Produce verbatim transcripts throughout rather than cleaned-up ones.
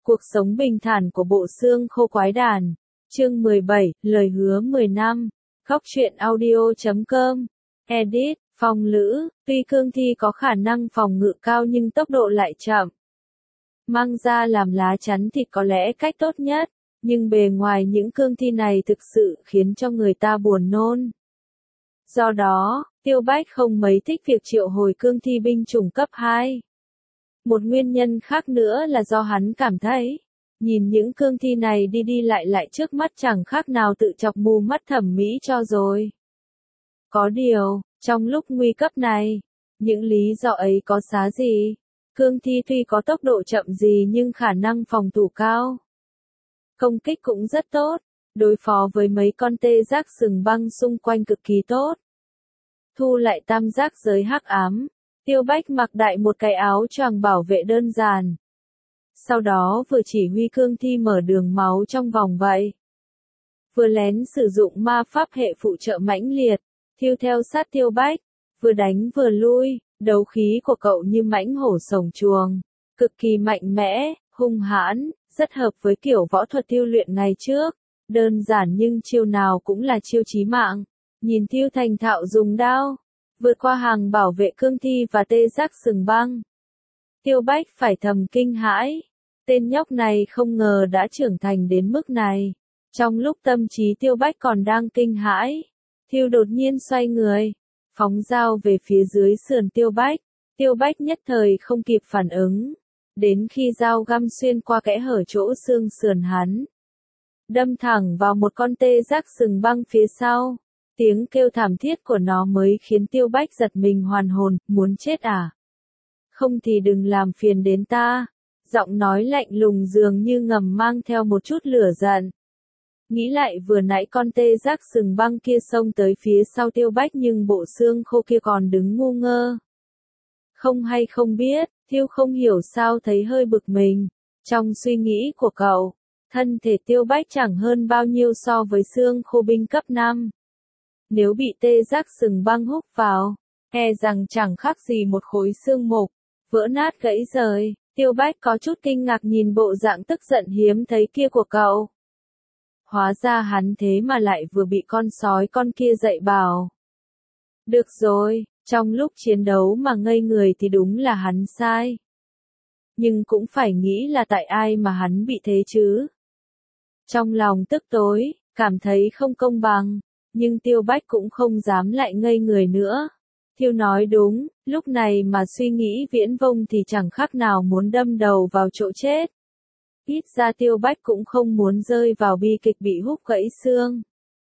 Cuộc sống bình thản của bộ xương khô quái đản. Chương mười bảy, lời hứa mười năm. Góc truyện audio chấm com. Edit, Phong Lữ. Tuy cương thi có khả năng phòng ngự cao nhưng tốc độ lại chậm. Mang ra làm lá chắn thịt có lẽ cách tốt nhất, nhưng bề ngoài những cương thi này thực sự khiến cho người ta buồn nôn. Do đó, Tiêu Bách không mấy thích việc triệu hồi cương thi binh chủng cấp hai. Một nguyên nhân khác nữa là do hắn cảm thấy, nhìn những cương thi này đi đi lại lại trước mắt chẳng khác nào tự chọc mù mắt thẩm mỹ cho rồi. Có điều, trong lúc nguy cấp này, những lý do ấy có xá gì? Cương thi tuy có tốc độ chậm gì nhưng khả năng phòng thủ cao. Công kích cũng rất tốt, đối phó với mấy con tê giác sừng băng xung quanh cực kỳ tốt. Thu lại tam giác giới hắc ám, Tiêu Bách mặc đại một cái áo choàng bảo vệ đơn giản. Sau đó vừa chỉ huy cương thi mở đường máu trong vòng vậy. Vừa lén sử dụng ma pháp hệ phụ trợ mãnh liệt, thiêu theo sát Tiêu Bách, vừa đánh vừa lui, đấu khí của cậu như mãnh hổ sổng chuồng, cực kỳ mạnh mẽ, hung hãn, rất hợp với kiểu võ thuật tiêu luyện ngày trước, đơn giản nhưng chiêu nào cũng là chiêu chí mạng. Nhìn Tiêu thành thạo dùng đao, vượt qua hàng bảo vệ cương thi và tê giác sừng băng. Tiêu Bách phải thầm kinh hãi, tên nhóc này không ngờ đã trưởng thành đến mức này. Trong lúc tâm trí Tiêu Bách còn đang kinh hãi, Tiêu đột nhiên xoay người, phóng dao về phía dưới sườn Tiêu Bách. Tiêu Bách nhất thời không kịp phản ứng, đến khi dao găm xuyên qua kẽ hở chỗ xương sườn hắn, đâm thẳng vào một con tê giác sừng băng phía sau. Tiếng kêu thảm thiết của nó mới khiến Tiêu Bách giật mình hoàn hồn, muốn chết à? Không thì đừng làm phiền đến ta. Giọng nói lạnh lùng dường như ngầm mang theo một chút lửa giận. Nghĩ lại vừa nãy con tê giác sừng băng kia xông tới phía sau Tiêu Bách nhưng bộ xương khô kia còn đứng ngu ngơ. Không hay không biết, Tiêu không hiểu sao thấy hơi bực mình. Trong suy nghĩ của cậu, thân thể Tiêu Bách chẳng hơn bao nhiêu so với xương khô binh cấp năm. Nếu bị tê giác sừng băng húc vào, e rằng chẳng khác gì một khối xương mục, vỡ nát gãy rời. Tiêu Bách có chút kinh ngạc nhìn bộ dạng tức giận hiếm thấy kia của cậu. Hóa ra hắn thế mà lại vừa bị con sói con kia dạy bảo. Được rồi, trong lúc chiến đấu mà ngây người thì đúng là hắn sai. Nhưng cũng phải nghĩ là tại ai mà hắn bị thế chứ. Trong lòng tức tối, cảm thấy không công bằng. Nhưng Tiêu Bách cũng không dám lại ngây người nữa. Tiêu nói đúng, lúc này mà suy nghĩ viễn vông thì chẳng khác nào muốn đâm đầu vào chỗ chết. Ít ra Tiêu Bách cũng không muốn rơi vào bi kịch bị húc gãy xương.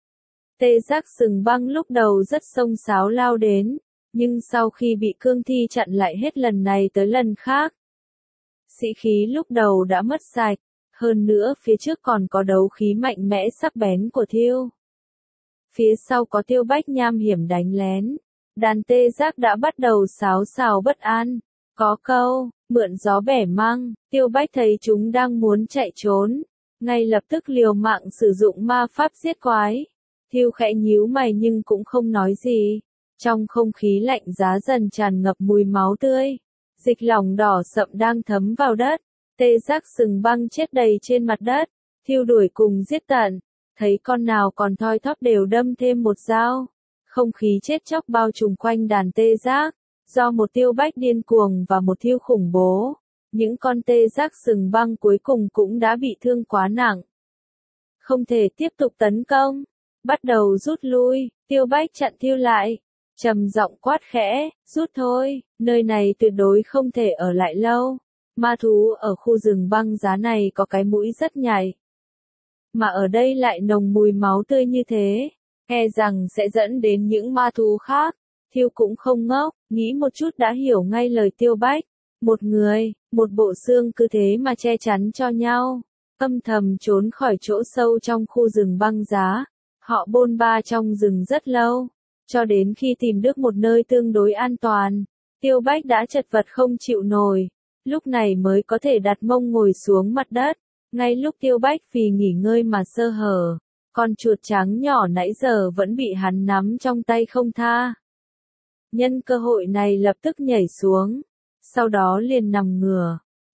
Tê giác sừng băng lúc đầu rất xông xáo lao đến, nhưng sau khi bị cương thi chặn lại hết lần này tới lần khác, sĩ khí lúc đầu đã mất sạch, hơn nữa phía trước còn có đấu khí mạnh mẽ sắc bén của Tiêu. Phía sau có Tiêu Bách nham hiểm đánh lén. Đàn tê giác đã bắt đầu xáo xào bất an. Có câu, mượn gió bẻ măng, Tiêu Bách thấy chúng đang muốn chạy trốn. Ngay lập tức liều mạng sử dụng ma pháp giết quái. Tiêu khẽ nhíu mày nhưng cũng không nói gì. Trong không khí lạnh giá dần tràn ngập mùi máu tươi. Dịch lỏng đỏ sậm đang thấm vào đất. Tê giác sừng băng chết đầy trên mặt đất. Tiêu đuổi cùng giết tận. Thấy con nào còn thoi thóp đều đâm thêm một dao. Không khí chết chóc bao trùm quanh đàn tê giác. Do một Tiêu Bách điên cuồng và một Tiêu khủng bố, những con tê giác sừng băng cuối cùng cũng đã bị thương quá nặng. Không thể tiếp tục tấn công. Bắt đầu rút lui. Tiêu Bách chặn Tiêu lại. Trầm giọng quát khẽ, rút thôi, nơi này tuyệt đối không thể ở lại lâu. Ma thú ở khu rừng băng giá này có cái mũi rất nhạy. Mà ở đây lại nồng mùi máu tươi như thế, e rằng sẽ dẫn đến những ma thú khác. Tiêu cũng không ngốc, nghĩ một chút đã hiểu ngay lời Tiêu Bách. Một người, một bộ xương cứ thế mà che chắn cho nhau, âm thầm trốn khỏi chỗ sâu trong khu rừng băng giá. Họ bôn ba trong rừng rất lâu, cho đến khi tìm được một nơi tương đối an toàn. Tiêu Bách đã chật vật không chịu nổi, lúc này mới có thể đặt mông ngồi xuống mặt đất. Ngay lúc Tiêu Bách vì nghỉ ngơi mà sơ hở, con chuột trắng nhỏ nãy giờ vẫn bị hắn nắm trong tay không tha. Nhân cơ hội này lập tức nhảy xuống, sau đó liền nằm ngửa,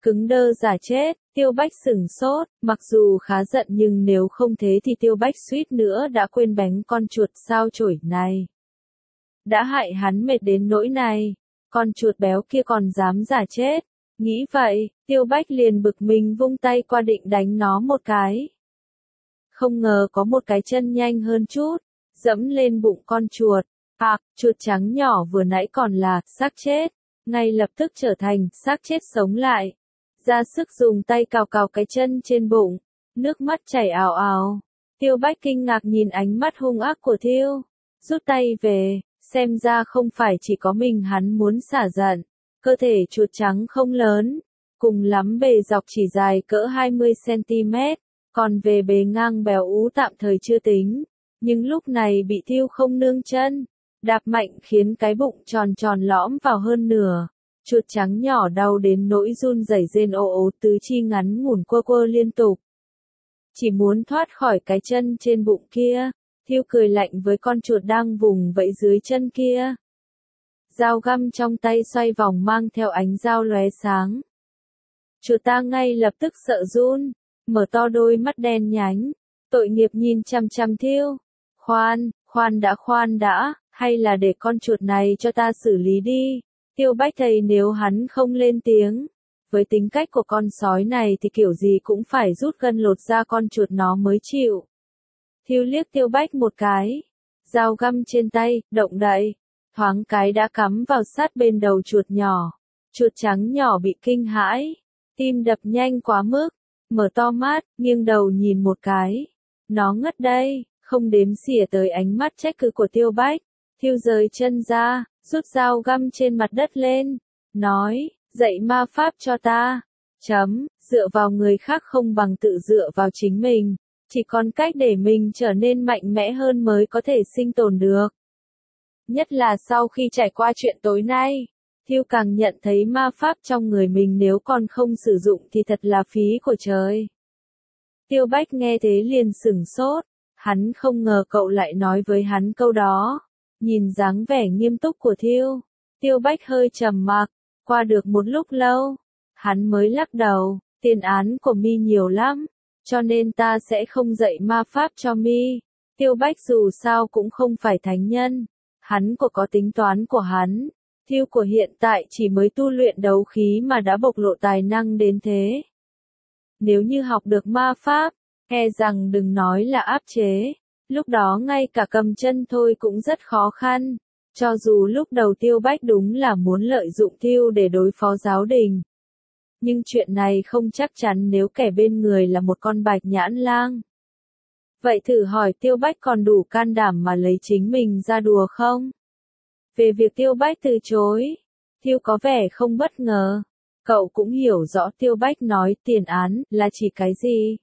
Cứng đơ giả chết, Tiêu Bách sửng sốt, mặc dù khá giận nhưng nếu không thế thì Tiêu Bách suýt nữa đã quên bánh con chuột sao chổi này. Đã hại hắn mệt đến nỗi này, con chuột béo kia còn dám giả chết. Nghĩ vậy, Tiêu Bách liền bực mình vung tay qua định đánh nó một cái. Không ngờ có một cái chân nhanh hơn chút, dẫm lên bụng con chuột. À, chuột trắng nhỏ vừa nãy còn là xác chết, ngay lập tức trở thành xác chết sống lại. Ra sức dùng tay cào cào cái chân trên bụng, nước mắt chảy ào ào. Tiêu Bách kinh ngạc nhìn ánh mắt hung ác của Thiêu, rút tay về, xem ra không phải chỉ có mình hắn muốn xả giận. Cơ thể chuột trắng không lớn, cùng lắm bề dọc chỉ dài cỡ hai mươi xăng-ti-mét, còn về bề ngang béo ú tạm thời chưa tính, nhưng lúc này bị Thiêu không nương chân, đạp mạnh khiến cái bụng tròn tròn lõm vào hơn nửa. Chuột trắng nhỏ đau đến nỗi run rẩy rên ồ ồ, tứ chi ngắn ngủn quơ quơ liên tục. Chỉ muốn thoát khỏi cái chân trên bụng kia, Thiêu cười lạnh với con chuột đang vùng vẫy dưới chân kia. Dao găm trong tay xoay vòng mang theo ánh dao lóe sáng. Chuột ta ngay lập tức sợ run, mở to đôi mắt đen nhánh, tội nghiệp nhìn chằm chằm Thiêu. Khoan, khoan đã khoan đã, hay là để con chuột này cho ta xử lý đi. Tiêu Bách thấy nếu hắn không lên tiếng, với tính cách của con sói này thì kiểu gì cũng phải rút gân lột da con chuột nó mới chịu. Thiêu liếc Tiêu Bách một cái, dao găm trên tay, động đậy, thoáng cái đã cắm vào sát bên đầu chuột nhỏ. Chuột trắng nhỏ bị kinh hãi, tim đập nhanh quá mức, mở to mắt, nghiêng đầu nhìn một cái. Nó ngất đây, không đếm xỉa tới ánh mắt trách cứ của Tiêu Bách. Thiêu rời chân ra, rút dao găm trên mặt đất lên, nói, dạy ma pháp cho ta. Chấm, dựa vào người khác không bằng tự dựa vào chính mình, chỉ còn cách để mình trở nên mạnh mẽ hơn mới có thể sinh tồn được. Nhất là sau khi trải qua chuyện tối nay, Thiêu càng nhận thấy ma pháp trong người mình nếu còn không sử dụng thì thật là phí của trời. Tiêu Bách nghe thế liền sửng sốt, hắn không ngờ cậu lại nói với hắn câu đó. Nhìn dáng vẻ nghiêm túc của Thiêu, Tiêu Bách hơi trầm mặc, qua được một lúc lâu, hắn mới lắc đầu, tiền án của mi nhiều lắm, cho nên ta sẽ không dạy ma pháp cho mi. Tiêu Bách dù sao cũng không phải thánh nhân, hắn có có tính toán của hắn, Thiêu của hiện tại chỉ mới tu luyện đấu khí mà đã bộc lộ tài năng đến thế. Nếu như học được ma pháp, e rằng đừng nói là áp chế. Lúc đó ngay cả cầm chân thôi cũng rất khó khăn, cho dù lúc đầu Tiêu Bách đúng là muốn lợi dụng Thiêu để đối phó giáo đình. Nhưng chuyện này không chắc chắn nếu kẻ bên người là một con bạch nhãn lang. Vậy thử hỏi Tiêu Bách còn đủ can đảm mà lấy chính mình ra đùa không? Về việc Tiêu Bách từ chối, Thiêu có vẻ không bất ngờ. Cậu cũng hiểu rõ Tiêu Bách nói tiền án là chỉ cái gì.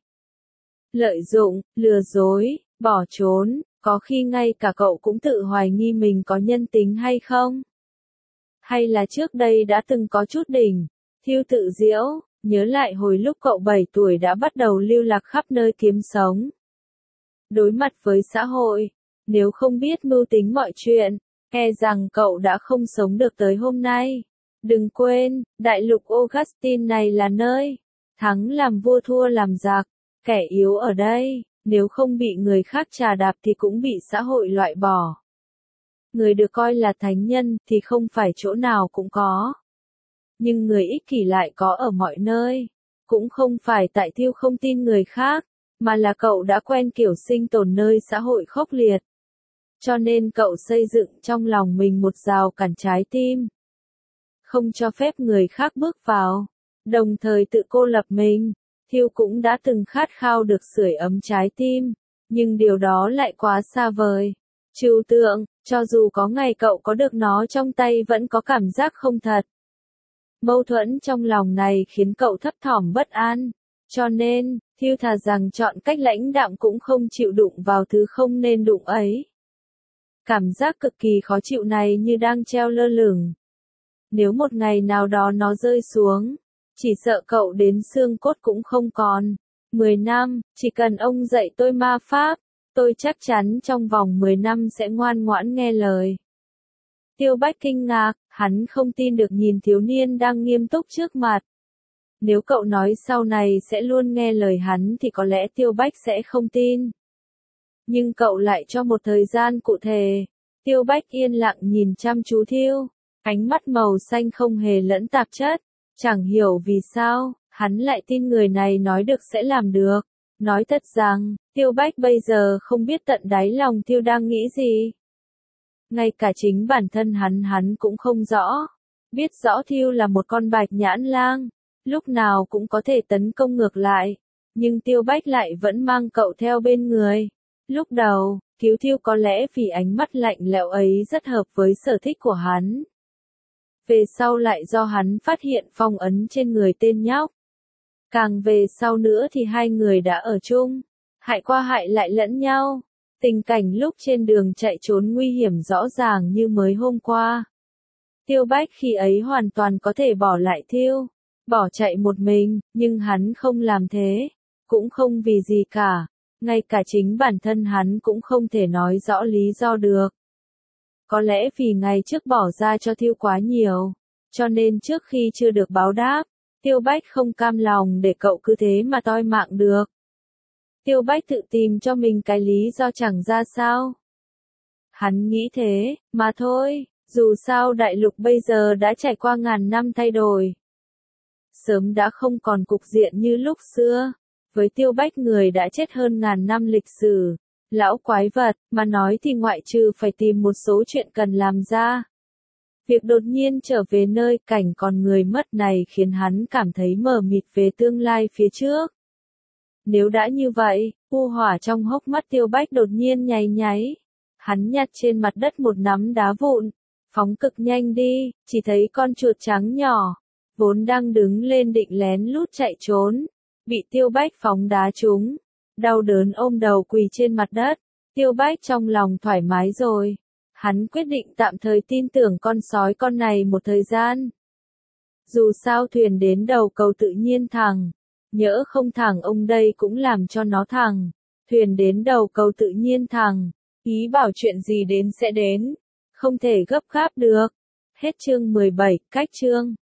Lợi dụng, lừa dối, bỏ trốn, có khi ngay cả cậu cũng tự hoài nghi mình có nhân tính hay không? Hay là trước đây đã từng có chút đỉnh, Thiêu tự giễu, nhớ lại hồi lúc cậu bảy tuổi đã bắt đầu lưu lạc khắp nơi kiếm sống. Đối mặt với xã hội, nếu không biết mưu tính mọi chuyện, e rằng cậu đã không sống được tới hôm nay. Đừng quên, đại lục Augustine này là nơi thắng làm vua thua làm giặc, kẻ yếu ở đây. Nếu không bị người khác trà đạp thì cũng bị xã hội loại bỏ. Người được coi là thánh nhân thì không phải chỗ nào cũng có. Nhưng người ích kỷ lại có ở mọi nơi. Cũng không phải tại Thiêu không tin người khác, mà là cậu đã quen kiểu sinh tồn nơi xã hội khốc liệt. Cho nên cậu xây dựng trong lòng mình một rào cản trái tim. Không cho phép người khác bước vào, đồng thời tự cô lập mình. Thiêu cũng đã từng khát khao được sưởi ấm trái tim, nhưng điều đó lại quá xa vời. Trừu tượng, cho dù có ngày cậu có được nó trong tay vẫn có cảm giác không thật. Mâu thuẫn trong lòng này khiến cậu thấp thỏm bất an, cho nên, Thiêu thà rằng chọn cách lãnh đạm cũng không chịu đụng vào thứ không nên đụng ấy. Cảm giác cực kỳ khó chịu này như đang treo lơ lửng. Nếu một ngày nào đó nó rơi xuống, chỉ sợ cậu đến xương cốt cũng không còn. Mười năm, chỉ cần ông dạy tôi ma pháp, tôi chắc chắn trong vòng mười năm sẽ ngoan ngoãn nghe lời. Tiêu Bách kinh ngạc, hắn không tin được nhìn thiếu niên đang nghiêm túc trước mặt. Nếu cậu nói sau này sẽ luôn nghe lời hắn thì có lẽ Tiêu Bách sẽ không tin. Nhưng cậu lại cho một thời gian cụ thể. Tiêu Bách yên lặng nhìn chăm chú Thiêu, ánh mắt màu xanh không hề lẫn tạp chất. Chẳng hiểu vì sao, hắn lại tin người này nói được sẽ làm được. Nói thật rằng, Tiêu Bách bây giờ không biết tận đáy lòng Thiêu đang nghĩ gì. Ngay cả chính bản thân hắn hắn cũng không rõ. Biết rõ Thiêu là một con bạch nhãn lang, lúc nào cũng có thể tấn công ngược lại. Nhưng Tiêu Bách lại vẫn mang cậu theo bên người. Lúc đầu, cứu Thiêu có lẽ vì ánh mắt lạnh lẽo ấy rất hợp với sở thích của hắn. Về sau lại do hắn phát hiện phong ấn trên người tên nhóc. Càng về sau nữa thì hai người đã ở chung, hại qua hại lại lẫn nhau. Tình cảnh lúc trên đường chạy trốn nguy hiểm rõ ràng như mới hôm qua. Tiêu Bách khi ấy hoàn toàn có thể bỏ lại Thiêu, bỏ chạy một mình, nhưng hắn không làm thế, cũng không vì gì cả. Ngay cả chính bản thân hắn cũng không thể nói rõ lý do được. Có lẽ vì ngày trước bỏ ra cho Thiêu quá nhiều, cho nên trước khi chưa được báo đáp, Tiêu Bách không cam lòng để cậu cứ thế mà toi mạng được. Tiêu Bách tự tìm cho mình cái lý do chẳng ra sao. Hắn nghĩ thế, mà thôi, dù sao đại lục bây giờ đã trải qua ngàn năm thay đổi. Sớm đã không còn cục diện như lúc xưa. Với Tiêu Bách người đã chết hơn ngàn năm lịch sử, lão quái vật, mà nói thì ngoại trừ phải tìm một số chuyện cần làm ra. Việc đột nhiên trở về nơi cảnh còn người mất này khiến hắn cảm thấy mờ mịt về tương lai phía trước. Nếu đã như vậy, u hỏa trong hốc mắt Tiêu Bách đột nhiên nháy nháy. Hắn nhặt trên mặt đất một nắm đá vụn, phóng cực nhanh đi, chỉ thấy con chuột trắng nhỏ, vốn đang đứng lên định lén lút chạy trốn, bị Tiêu Bách phóng đá trúng, đau đớn ôm đầu quỳ trên mặt đất. Tiêu Bách trong lòng thoải mái rồi. Hắn quyết định tạm thời tin tưởng con sói con này một thời gian. Dù sao thuyền đến đầu cầu tự nhiên thẳng, nhỡ không thẳng ông đây cũng làm cho nó thẳng. Thuyền đến đầu cầu tự nhiên thẳng, ý bảo chuyện gì đến sẽ đến, không thể gấp gáp được. Hết chương mười bảy, cách chương.